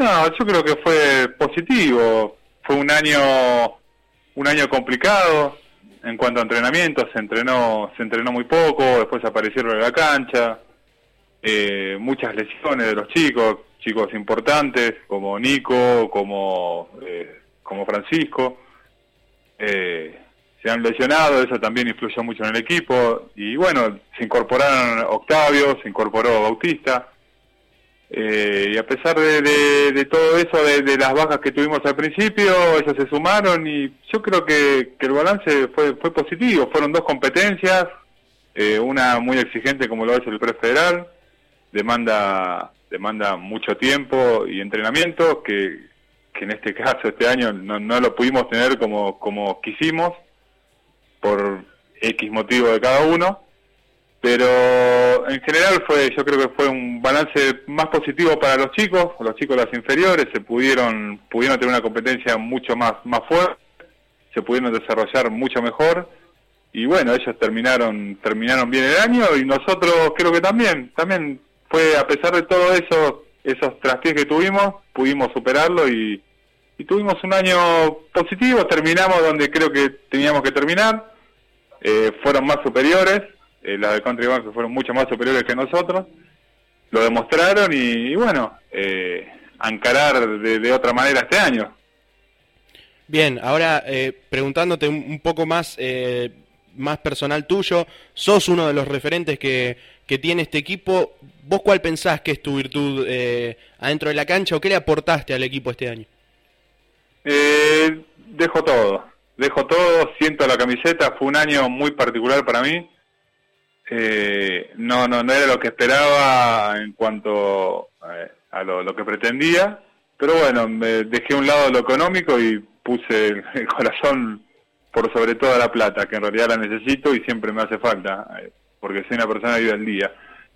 No, yo creo que fue positivo. Fue un año complicado en cuanto a entrenamiento. Se entrenó muy poco, después aparecieron en la cancha. Muchas lesiones de los chicos importantes, como Nico, como Francisco. Se han lesionado, eso también influyó mucho en el equipo. Y bueno, se incorporaron Octavio, se incorporó Bautista. Y a pesar de todo eso, de las bajas que tuvimos al principio, ellos se sumaron y yo creo que el balance fue positivo. Fueron 2 competencias, una muy exigente como lo es el prefederal, demanda mucho tiempo y entrenamiento, que en este caso, este año, no lo pudimos tener como quisimos, por X motivo de cada uno. Pero en general yo creo que fue un balance más positivo para los chicos de las inferiores. Se pudieron tener una competencia mucho más fuerte, se pudieron desarrollar mucho mejor y bueno, ellos terminaron bien el año y nosotros creo que también fue, a pesar de todo esos traspiés que tuvimos, pudimos superarlo y tuvimos un año positivo. Terminamos donde creo que teníamos que terminar. Fueron más superiores. Las de Country Bank fueron mucho más superiores que nosotros, lo demostraron y bueno, a encarar de otra manera este año. Bien, ahora preguntándote un poco más personal tuyo, sos uno de los referentes que tiene este equipo. ¿Vos cuál pensás que es tu virtud adentro de la cancha o qué le aportaste al equipo este año? Dejo todo, siento la camiseta. Fue un año muy particular para mí. No era lo que esperaba en cuanto a lo que pretendía, pero bueno, me dejé a un lado lo económico y puse el corazón por sobre toda la plata, que en realidad la necesito y siempre me hace falta, porque soy una persona que vive al día.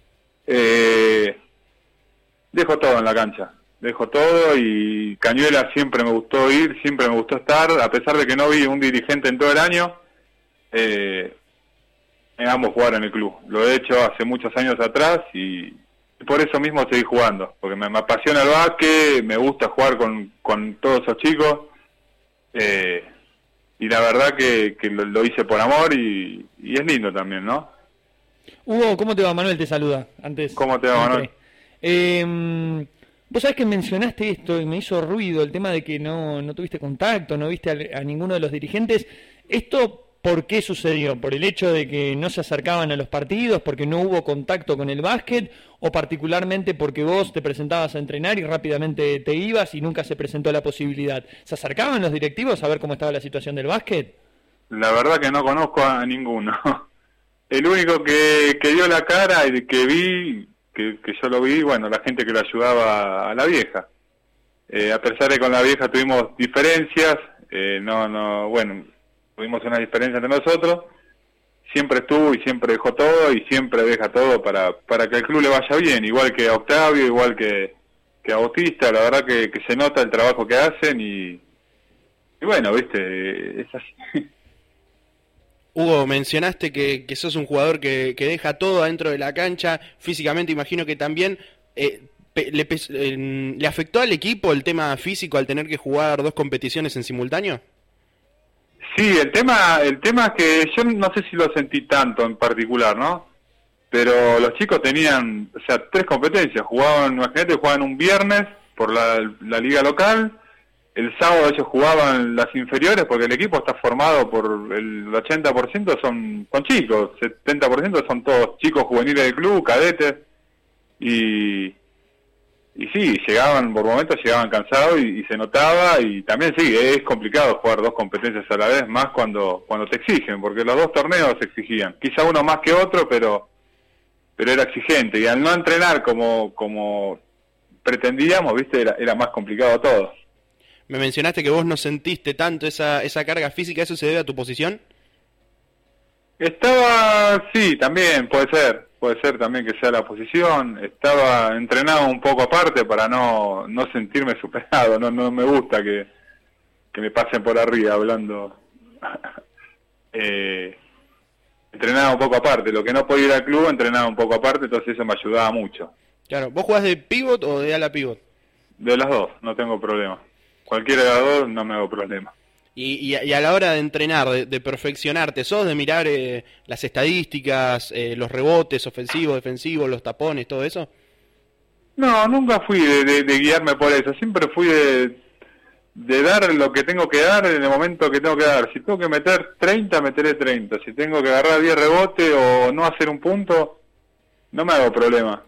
Dejo todo en la cancha, dejo todo, y Cañuelas siempre me gustó ir, siempre me gustó estar, a pesar de que no vi un dirigente en todo el año. Me amo jugar en el club, lo he hecho hace muchos años atrás y por eso mismo seguí jugando, porque me apasiona el básquet, me gusta jugar con todos esos chicos, y la verdad que lo hice por amor y es lindo también, ¿no? Hugo, ¿cómo te va? Manuel te saluda. Antes. ¿Cómo te va, Manuel? Vos sabés que mencionaste esto y me hizo ruido el tema de que no tuviste contacto, no viste a ninguno de los dirigentes. ¿Esto por qué sucedió? ¿Por el hecho de que no se acercaban a los partidos, porque no hubo contacto con el básquet, o particularmente porque vos te presentabas a entrenar y rápidamente te ibas y nunca se presentó la posibilidad? ¿Se acercaban los directivos a ver cómo estaba la situación del básquet? La verdad que no conozco a ninguno. El único que dio la cara y que vi, que yo lo vi, bueno, la gente que lo ayudaba a la vieja. A pesar de que con la vieja tuvimos diferencias, bueno, tuvimos una diferencia entre nosotros, siempre estuvo y siempre dejó todo y siempre deja todo para que el club le vaya bien, igual que a Octavio, igual que a Bautista. La verdad que se nota el trabajo que hacen y bueno, viste, es así. Hugo, mencionaste que sos un jugador que deja todo adentro de la cancha, físicamente imagino que también. ¿Le afectó al equipo el tema físico al tener que jugar 2 competiciones en simultáneo? Sí, el tema es que yo no sé si lo sentí tanto en particular, ¿no? Pero los chicos tenían, 3 competencias. Imagínate, jugaban un viernes por la liga local. El sábado ellos jugaban las inferiores, porque el equipo está formado por el 80% son chicos, 70% son todos chicos juveniles del club, cadetes, y sí, por momentos llegaban cansados y se notaba, y también sí, es complicado jugar 2 competencias a la vez, más cuando te exigen, porque los 2 torneos se exigían, quizá uno más que otro, pero era exigente, y al no entrenar como pretendíamos, viste, era más complicado todo. Me mencionaste que vos no sentiste tanto esa carga física, ¿eso se debe a tu posición? Sí, también puede ser también que sea la posición. Estaba entrenado un poco aparte para no sentirme superado, no me gusta que me pasen por arriba hablando. Entrenaba un poco aparte, lo que no podía ir al club entrenaba un poco aparte, entonces eso me ayudaba mucho. Claro, ¿vos jugás de pivot o de ala pivot? De las dos, no tengo problema. Cualquiera de las dos no me hago problema. Y a la hora de entrenar, de perfeccionarte, ¿sos de mirar las estadísticas, los rebotes ofensivos, defensivos, los tapones, todo eso? No, nunca fui de guiarme por eso. Siempre fui de dar lo que tengo que dar en el momento que tengo que dar. Si tengo que meter 30, meteré 30. Si tengo que agarrar 10 rebotes o no hacer un punto, no me hago problema.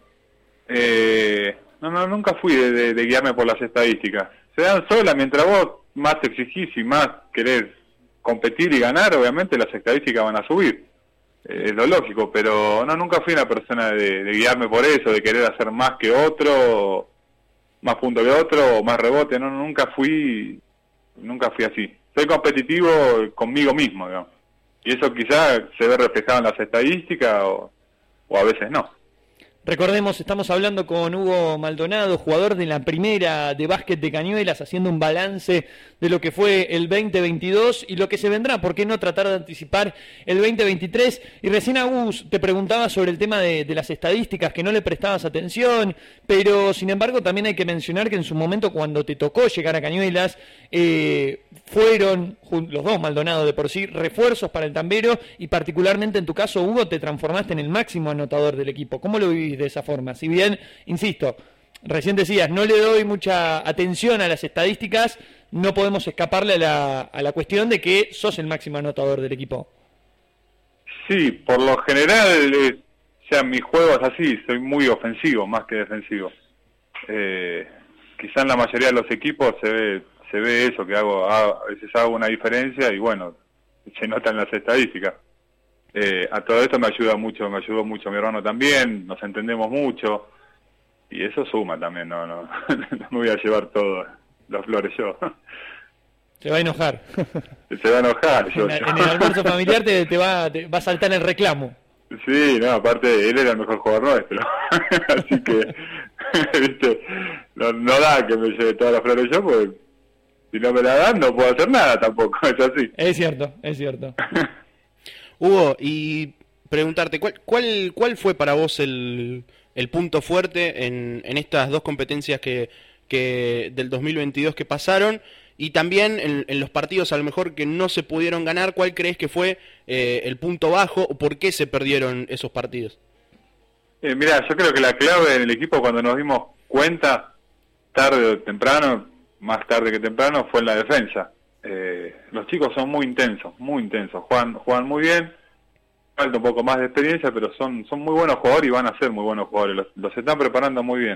No, nunca fui de guiarme por las estadísticas. Se dan solas mientras vos más te exigís y más querés competir y ganar, obviamente las estadísticas van a subir. Es lo lógico, pero no, nunca fui una persona de guiarme por eso, de querer hacer más que otro, más puntos que otro, o más rebote. No, nunca fui así. Soy competitivo conmigo mismo, digamos. Y eso quizás se ve reflejado en las estadísticas o a veces no. Recordemos, estamos hablando con Hugo Maldonado, jugador de la primera de básquet de Cañuelas, haciendo un balance de lo que fue el 2022 y lo que se vendrá. ¿Por qué no tratar de anticipar el 2023? Y recién Agus te preguntaba sobre el tema de las estadísticas, que no le prestabas atención, pero sin embargo también hay que mencionar que en su momento cuando te tocó llegar a Cañuelas, fueron los dos Maldonado de por sí refuerzos para el Tambero y particularmente en tu caso, Hugo, te transformaste en el máximo anotador del equipo. ¿Cómo lo vivís de esa forma? Si bien, insisto, recién decías, no le doy mucha atención a las estadísticas, no podemos escaparle a la cuestión de que sos el máximo anotador del equipo. Sí, por lo general, mi juego es así, soy muy ofensivo más que defensivo. Quizá en la mayoría de los equipos se ve eso, que a veces hago una diferencia y bueno, se nota en las estadísticas. A todo esto me ayudó mucho mi hermano también, nos entendemos mucho y eso suma también, no me voy a llevar todo los flores yo. Se va a enojar. Se va a enojar. En el almuerzo familiar te va a saltar el reclamo. Sí, no, aparte él era el mejor jugador nuestro, así que viste, no da que me lleve todas las flores yo, porque si no me la dan no puedo hacer nada tampoco, es así. Es cierto. Hugo, y preguntarte, ¿cuál fue para vos el punto fuerte en estas dos competencias que del 2022 que pasaron? Y también en los partidos a lo mejor que no se pudieron ganar, ¿cuál crees que fue el punto bajo o por qué se perdieron esos partidos? Mirá, yo creo que la clave en el equipo cuando nos dimos cuenta, tarde o temprano, más tarde que temprano, fue en la defensa. Los chicos son muy intensos, juegan muy bien, falta un poco más de experiencia, pero son muy buenos jugadores y van a ser muy buenos jugadores, los están preparando muy bien.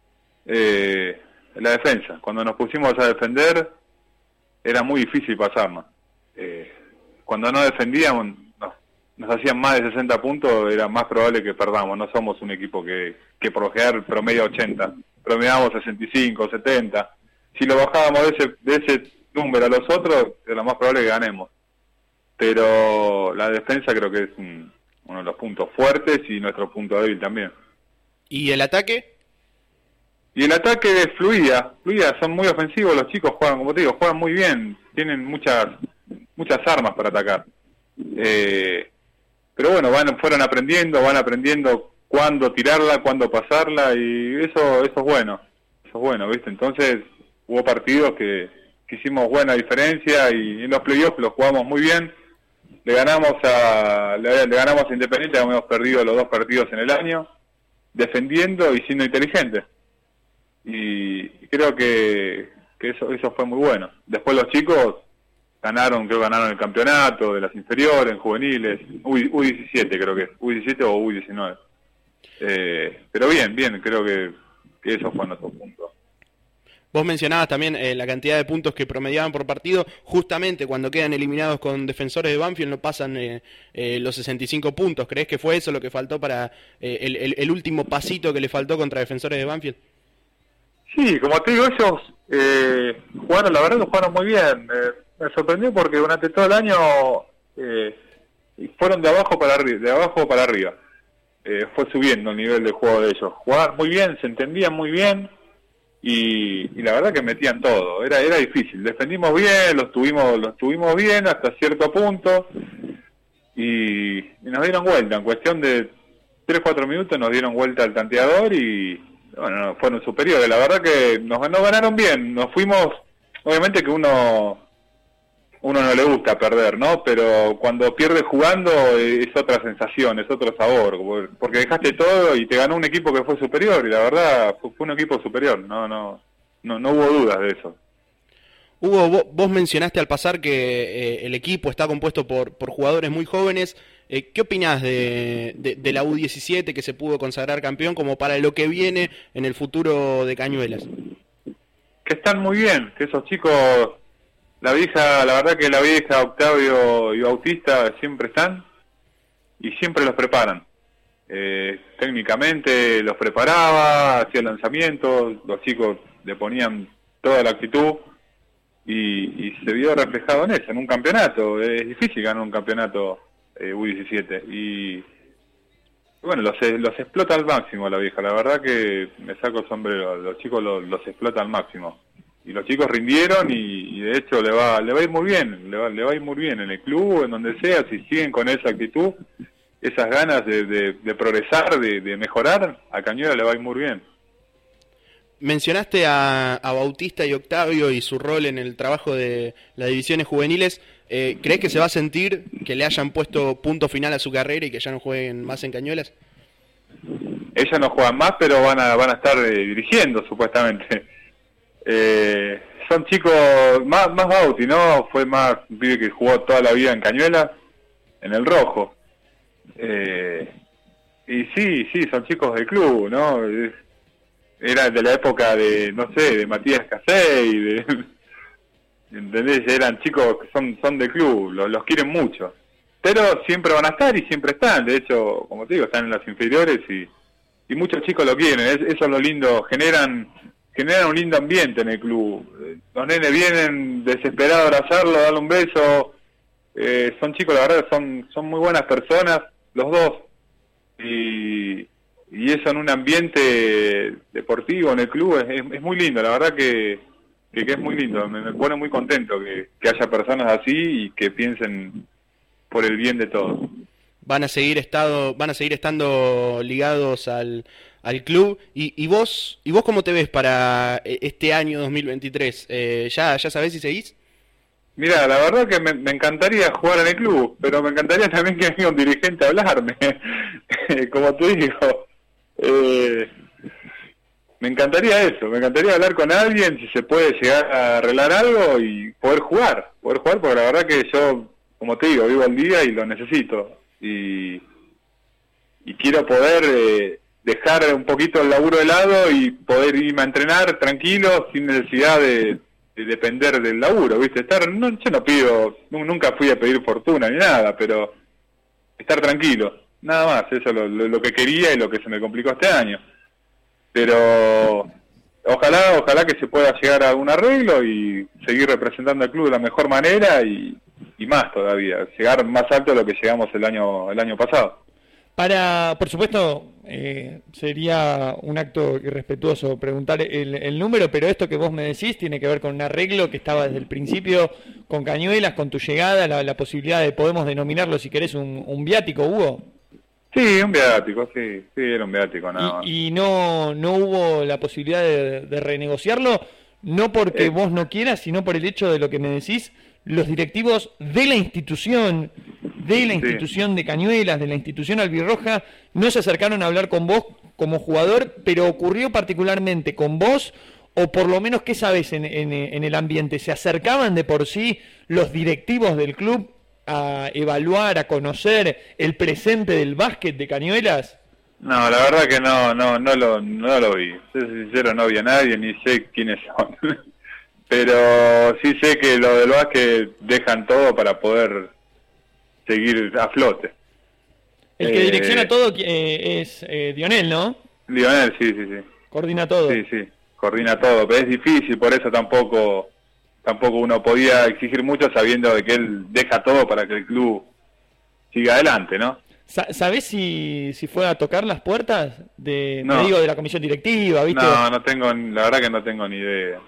La defensa, cuando nos pusimos a defender, era muy difícil pasarnos. Cuando no defendíamos, nos hacían más de 60 puntos, era más probable que perdamos. No somos un equipo que por lo general promedia 80, promediamos 65, 70. Si lo bajábamos de ese número a los otros, era más probable que ganemos. Pero la defensa creo que es uno de los puntos fuertes y nuestro punto débil también. ¿Y el ataque? Y el ataque fluía, son muy ofensivos los chicos, juegan, como te digo, juegan muy bien, tienen muchas armas para atacar. Pero bueno, fueron aprendiendo, van aprendiendo cuándo tirarla, cuándo pasarla, y eso es bueno, ¿viste? Entonces hubo partidos que hicimos buena diferencia y en los playoffs los jugamos muy bien. Le ganamos a Independiente, hemos perdido los dos partidos en el año, defendiendo y siendo inteligentes. Y creo que eso fue muy bueno. Después los chicos ganaron el campeonato de las inferiores, en juveniles, U17 creo que es, U17 o U19. Pero bien, creo que eso fue nuestro punto. Vos mencionabas también la cantidad de puntos que promediaban por partido. Justamente cuando quedan eliminados con Defensores de Banfield no pasan los 65 puntos. ¿Crees que fue eso lo que faltó para el último pasito que le faltó contra Defensores de Banfield? Sí, como te digo, ellos jugaron muy bien. Me sorprendió porque durante todo el año fueron de abajo para arriba. Fue subiendo el nivel de juego de ellos. Jugaban muy bien, se entendían muy bien. Y la verdad que metían todo, era difícil, defendimos bien, los tuvimos bien hasta cierto punto y nos dieron vuelta, en cuestión de 3-4 minutos nos dieron vuelta al tanteador y bueno, no, fueron superiores. La verdad que nos ganaron bien. Nos fuimos, obviamente que uno no le gusta perder, ¿no? Pero cuando pierde jugando es otra sensación, es otro sabor, porque dejaste todo y te ganó un equipo que fue superior, y la verdad fue un equipo superior, no hubo dudas de eso. Hugo, vos mencionaste al pasar que el equipo está compuesto por jugadores muy jóvenes. ¿Qué opinás de la U17 que se pudo consagrar campeón como para lo que viene en el futuro de Cañuelas? Que están muy bien, que esos chicos, la verdad que la vieja, Octavio y Bautista siempre están y siempre los preparan. Técnicamente los preparaba, hacía lanzamientos, los chicos le ponían toda la actitud y se vio reflejado en eso, en un campeonato. Es difícil ganar un campeonato U17 y bueno, los explota al máximo la vieja, la verdad que me saco el sombrero, los chicos los explota al máximo. Y los chicos rindieron y de hecho le va a ir muy bien, le va a ir muy bien en el club, en donde sea, si siguen con esa actitud, esas ganas de progresar, de mejorar, a Cañuelas le va a ir muy bien. Mencionaste a Bautista y Octavio y su rol en el trabajo de las divisiones juveniles. ¿Crees que se va a sentir que le hayan puesto punto final a su carrera y que ya no jueguen más en Cañuelas? Ellas no juegan más, pero van a estar dirigiendo supuestamente. Son chicos más Bauti, ¿no? Fue más un pibe que jugó toda la vida en Cañuelas, en el rojo. Y sí, son chicos del club, ¿no? Era de la época de, no sé, de Matías Casey, ¿entendés? Eran chicos que son del club, los quieren mucho. Pero siempre van a estar y siempre están. De hecho, como te digo, están en las inferiores y muchos chicos lo quieren. Eso es lo lindo, generan un lindo ambiente en el club. Los nenes vienen desesperados a abrazarlo, a darle un beso. Son chicos, la verdad, son muy buenas personas, los dos. Y eso en un ambiente deportivo, en el club, es muy lindo. La verdad que es muy lindo. Me pone muy contento que haya personas así y que piensen por el bien de todos. Van a seguir estando ligados al club. ¿Y vos cómo te ves para este año 2023? ¿Ya sabés si seguís? Mira, la verdad que me encantaría jugar en el club, pero me encantaría también que venga un dirigente a hablarme. Como te digo, me encantaría hablar con alguien, si se puede llegar a arreglar algo y poder jugar, porque la verdad que yo, como te digo, vivo al día y lo necesito. Y quiero poder dejar un poquito el laburo de lado y poder irme a entrenar tranquilo, sin necesidad de depender del laburo, ¿viste? Yo no pido, nunca fui a pedir fortuna ni nada, pero estar tranquilo, nada más. Eso es lo que quería y lo que se me complicó este año. Pero ojalá que se pueda llegar a un arreglo y seguir representando al club de la mejor manera y más todavía, llegar más alto de lo que llegamos el año pasado. Por supuesto, sería un acto irrespetuoso preguntar el número, pero esto que vos me decís tiene que ver con un arreglo que estaba desde el principio con Cañuelas, con tu llegada, la posibilidad de, podemos denominarlo si querés, un viático, Hugo. Sí, un viático, sí, era un viático nada más. ¿Y no hubo la posibilidad de renegociarlo? No porque vos no quieras, sino por el hecho de lo que me decís, los directivos de la institución de Cañuelas, de la institución albirroja, no se acercaron a hablar con vos como jugador, pero ocurrió particularmente con vos, o por lo menos, ¿qué sabés en el ambiente? ¿Se acercaban de por sí los directivos del club a evaluar, a conocer el presente del básquet de Cañuelas? No, la verdad que no lo vi. Soy sincero, no vi a nadie, ni sé quiénes son. Pero sí sé que lo del básquet dejan todo para poder seguir a flote. El que direcciona todo es Lionel, ¿no? Lionel, sí. Coordina todo. Sí, coordina todo, pero es difícil, por eso tampoco uno podía exigir mucho sabiendo de que él deja todo para que el club siga adelante, ¿no? ¿Sabés si fue a tocar las puertas de la comisión directiva, viste? No tengo, la verdad que no tengo ni idea.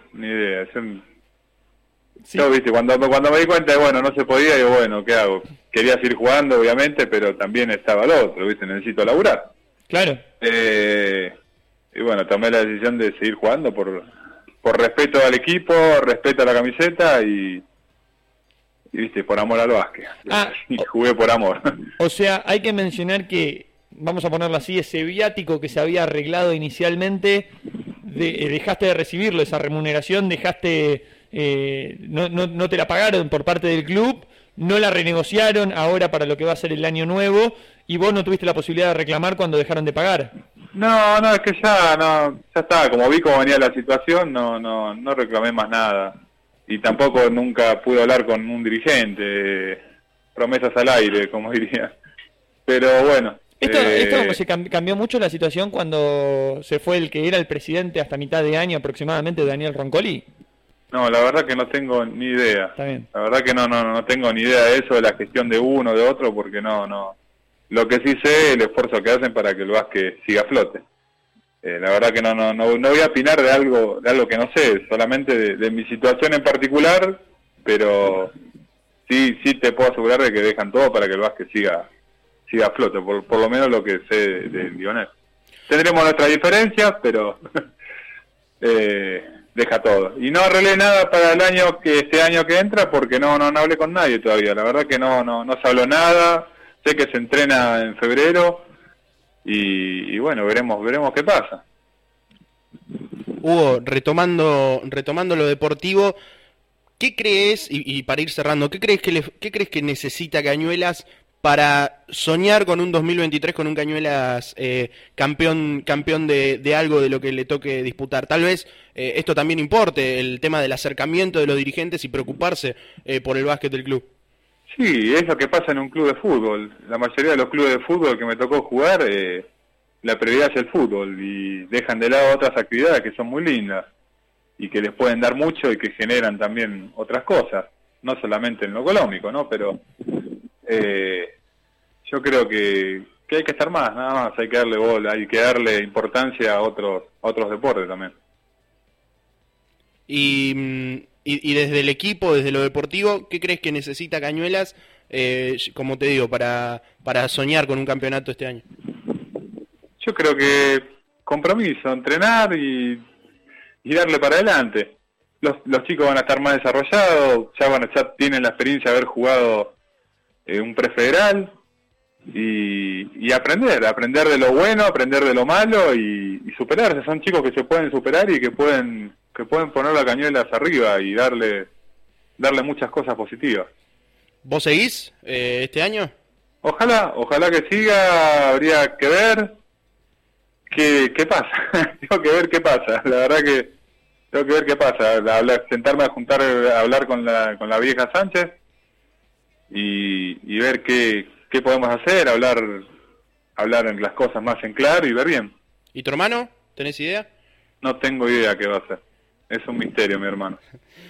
Sí. Yo, viste, cuando me di cuenta de, bueno, no se podía, digo, bueno, ¿qué hago? Quería seguir jugando, obviamente, pero también estaba el otro, viste, necesito laburar. Claro. bueno, tomé la decisión de seguir jugando por respeto al equipo, respeto a la camiseta y viste, por amor al básquet. Y jugué por amor. O sea, hay que mencionar que, vamos a ponerlo así, ese viático que se había arreglado inicialmente, dejaste de recibirlo, esa remuneración, no te la pagaron por parte del club, no la renegociaron ahora para lo que va a ser el año nuevo, y vos no tuviste la posibilidad de reclamar cuando dejaron de pagar. No, es que ya está, como vi cómo venía la situación, no reclamé más nada. Y tampoco nunca pude hablar con un dirigente, promesas al aire, como diría. Pero bueno. Esto se cambió mucho la situación cuando se fue el que era el presidente hasta mitad de año aproximadamente, Daniel Roncoli. No, la verdad que no tengo ni idea. Está bien. La verdad que no tengo ni idea de eso, de la gestión de uno, de otro, porque no. Lo que sí sé es el esfuerzo que hacen para que el básquet siga a flote. La verdad que no voy a opinar de algo que no sé, solamente de mi situación en particular, pero sí te puedo asegurar de que dejan todo para que el básquet siga a flote, por lo menos lo que sé de Lionel. Tendremos nuestras diferencias, pero deja todo. Y no arreglé nada para este año que entra porque no hablé con nadie todavía. La verdad que no se habló nada. Sé que se entrena en febrero y bueno, veremos qué pasa. Hugo, retomando lo deportivo, ¿qué crees, y para ir cerrando, qué crees que necesita Cañuelas para soñar con un 2023 con un Cañuelas campeón de algo de lo que le toque disputar? Tal vez esto también importe, el tema del acercamiento de los dirigentes y preocuparse por el básquet del club. Sí, es lo que pasa en un club de fútbol. La mayoría de los clubes de fútbol que me tocó jugar, la prioridad es el fútbol y dejan de lado otras actividades que son muy lindas y que les pueden dar mucho y que generan también otras cosas, no solamente en lo económico, ¿no? Pero yo creo que hay que estar más, nada más, hay que darle bola, hay que darle importancia a otros deportes también. Y desde el equipo, desde lo deportivo, ¿qué crees que necesita Cañuelas, como te digo, para soñar con un campeonato este año? Yo creo que compromiso, entrenar y darle para adelante. Los chicos van a estar más desarrollados, ya tienen la experiencia de haber jugado un prefederal y aprender de lo bueno, aprender de lo malo y superarse. Son chicos que se pueden superar y que pueden poner la Cañuelas arriba y darle muchas cosas positivas. ¿Vos seguís este año? Ojalá que siga, habría que ver qué pasa. Tengo que ver qué pasa, la verdad que tengo que ver qué pasa, sentarme a hablar con la vieja Sánchez y ver qué podemos hacer, hablar en las cosas más en claro y ver bien. ¿Y tu hermano? ¿Tenés idea? No tengo idea qué va a hacer. Es un misterio, mi hermano.